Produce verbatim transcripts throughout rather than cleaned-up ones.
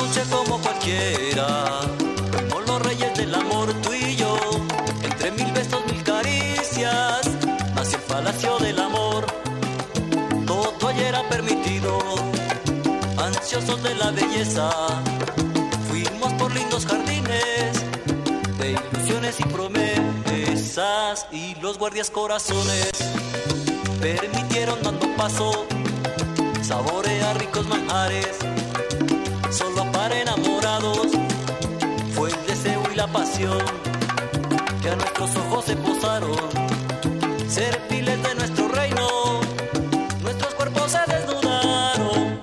noche como cualquiera, fuimos los reyes del amor, tú y yo. Entre mil besos, mil caricias, nació el palacio del amor. Todo ayer era permitido, ansiosos de la belleza. Fuimos por lindos jardines de ilusiones y promesas, y los guardias corazones permitieron dando paso saborear ricos manjares. Solo para enamorados fue el deseo y la pasión que a nuestros ojos se posaron, serviles de nuestro reino, nuestros cuerpos se desnudaron.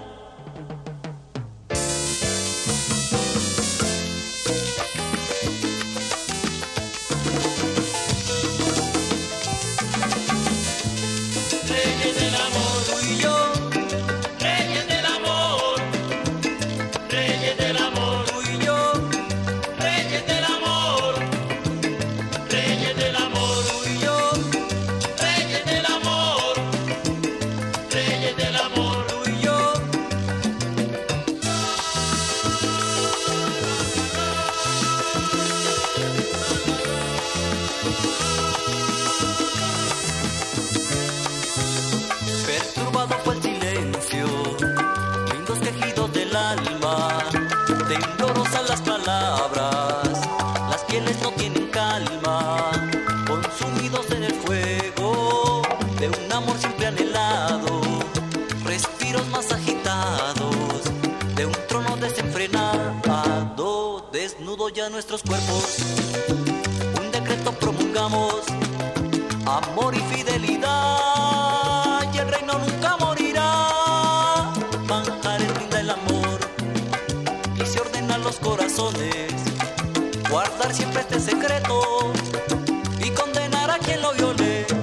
Reyes del amor, tú y yo. Reyes del amor, reyes del amor, tú y yo. Reyes del amor, reyes del amor, tú y yo. Reyes del amor, reyes del amor, tú y yo. Perturbado fue el silencio, lindos quejidos del alma, temblorosas las palabras, las pieles no tienen calma, consumidos en el fuego de un amor siempre anhelado, respiros más agitados de un trono desenfrenado, desnudo ya nuestros cuerpos, un decreto promulgamos, amor y fidelidad, y el reino nunca morirá. Manjares brinda el amor y se ordenan los corazones, guardar siempre este secreto y condenar a quien lo viole.